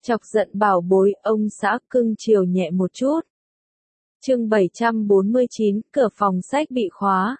Chọc giận bảo bối, ông xã cưng chiều nhẹ một chút. Chương 749, cửa phòng sách bị khóa.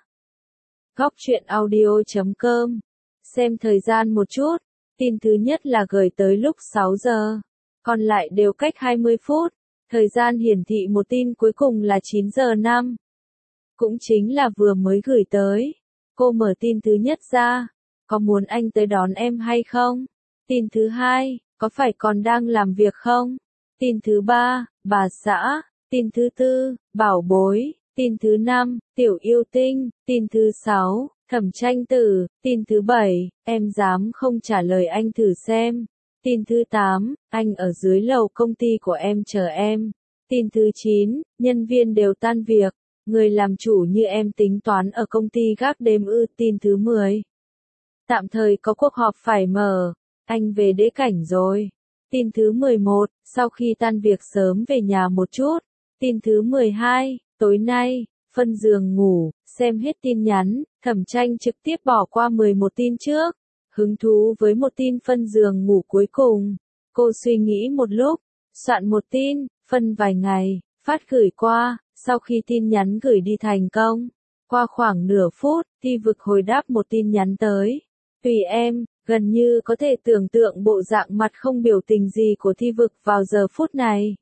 Góc truyện audio.com. Xem thời gian một chút, tin thứ nhất là gửi tới lúc 6 giờ, còn lại đều cách 20 phút. Thời gian hiển thị một tin cuối cùng là 9 giờ 5. Cũng chính là vừa mới gửi tới. Cô mở tin thứ nhất ra. Có muốn anh tới đón em hay không? Tin thứ hai, có phải còn đang làm việc không? Tin thứ ba, bà xã. Tin thứ tư, bảo bối. Tin thứ năm, tiểu yêu tinh. Tin thứ sáu, thẩm tranh tử. Tin thứ bảy, em dám không trả lời anh thử xem. Tin thứ 8, anh ở dưới lầu công ty của em chờ em. Tin thứ 9, nhân viên đều tan việc, người làm chủ như em tính toán ở công ty gác đêm ư. Tin thứ 10, tạm thời có cuộc họp phải mở, anh về đễ cảnh rồi. Tin thứ 11, sau khi tan việc sớm về nhà một chút. Tin thứ 12, tối nay, phân giường ngủ, xem hết tin nhắn, thẩm tranh trực tiếp bỏ qua 11 tin trước. Hứng thú với một tin phân giường ngủ cuối cùng, cô suy nghĩ một lúc, soạn một tin, phân vài ngày, phát gửi qua. Sau khi tin nhắn gửi đi thành công, qua khoảng nửa phút, Thi Vực hồi đáp một tin nhắn tới. Tùy em, gần như có thể tưởng tượng bộ dạng mặt không biểu tình gì của Thi Vực vào giờ phút này.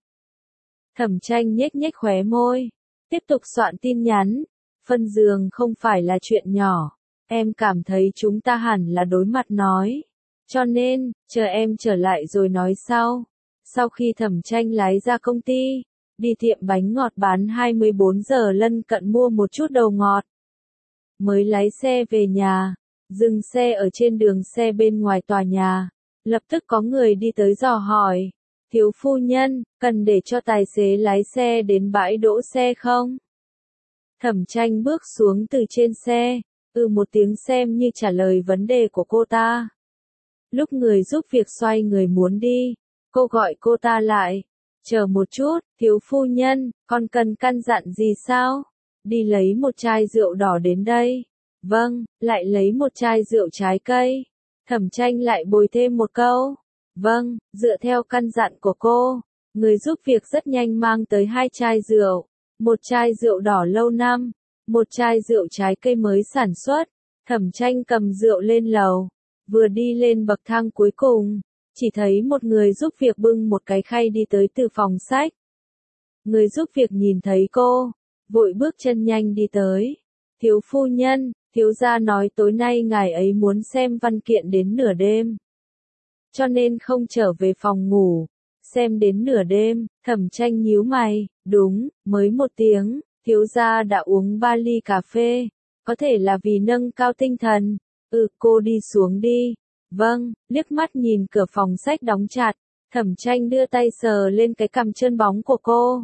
Thẩm tranh nhếch nhếch khóe môi, tiếp tục soạn tin nhắn. Phân giường không phải là chuyện nhỏ. Em cảm thấy chúng ta hẳn là đối mặt nói. Cho nên, chờ em trở lại rồi nói sau. Sau khi thẩm tranh lái ra công ty, đi tiệm bánh ngọt bán 24 giờ lân cận mua một chút đầu ngọt. Mới lái xe về nhà, dừng xe ở trên đường xe bên ngoài tòa nhà. Lập tức có người đi tới dò hỏi. Thiếu phu nhân, cần để cho tài xế lái xe đến bãi đỗ xe không? Thẩm tranh bước xuống từ trên xe. Một tiếng xem như trả lời vấn đề của cô ta. Lúc người giúp việc xoay người muốn đi, cô gọi cô ta lại. Chờ một chút, thiếu phu nhân, con cần căn dặn gì sao? Đi lấy một chai rượu đỏ đến đây. Vâng, lại lấy một chai rượu trái cây. Thẩm tranh lại bồi thêm một câu. Vâng, dựa theo căn dặn của cô. Người giúp việc rất nhanh mang tới 2 chai rượu. Một chai rượu đỏ lâu năm. Một chai rượu trái cây mới sản xuất. Thẩm tranh cầm rượu lên lầu. Vừa đi lên bậc thang cuối cùng, chỉ thấy một người giúp việc bưng một cái khay đi tới từ phòng sách. Người giúp việc nhìn thấy cô, vội bước chân nhanh đi tới. Thiếu phu nhân, thiếu gia nói tối nay ngài ấy muốn xem văn kiện đến nửa đêm. Cho nên không trở về phòng ngủ. Xem đến nửa đêm, thẩm tranh nhíu mày. Đúng, mới 1 tiếng. Thiếu gia đã uống 3 ly cà phê, có thể là vì nâng cao tinh thần. Cô đi xuống đi. Vâng, liếc mắt nhìn cửa phòng sách đóng chặt, thẩm tranh đưa tay sờ lên cái cằm trơn bóng của cô.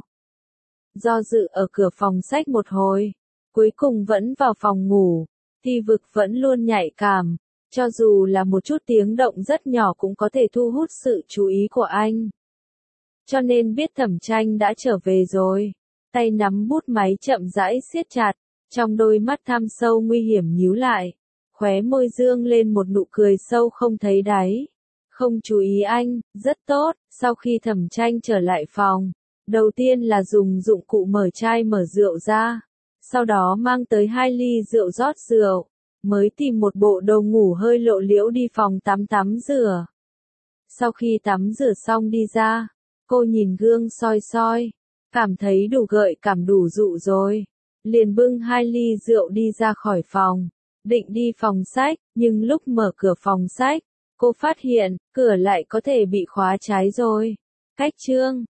Do dự ở cửa phòng sách một hồi, cuối cùng vẫn vào phòng ngủ. Thi Vực vẫn luôn nhạy cảm, cho dù là một chút tiếng động rất nhỏ cũng có thể thu hút sự chú ý của anh. Cho nên biết thẩm tranh đã trở về rồi. Tay nắm bút máy chậm rãi siết chặt, trong đôi mắt thăm sâu nguy hiểm nhíu lại, khóe môi dương lên một nụ cười sâu không thấy đáy. Không chú ý anh, rất tốt. Sau khi thẩm tranh trở lại phòng, đầu tiên là dùng dụng cụ mở chai mở rượu ra, sau đó mang tới 2 ly rượu rót rượu, mới tìm một bộ đồ ngủ hơi lộ liễu đi phòng tắm rửa. Sau khi tắm rửa xong đi ra, cô nhìn gương soi soi, cảm thấy đủ gợi cảm đủ dụ rồi, liền bưng 2 ly rượu đi ra khỏi phòng, định đi phòng sách, nhưng lúc mở cửa phòng sách, cô phát hiện, cửa lại có thể bị khóa trái rồi. Cách chương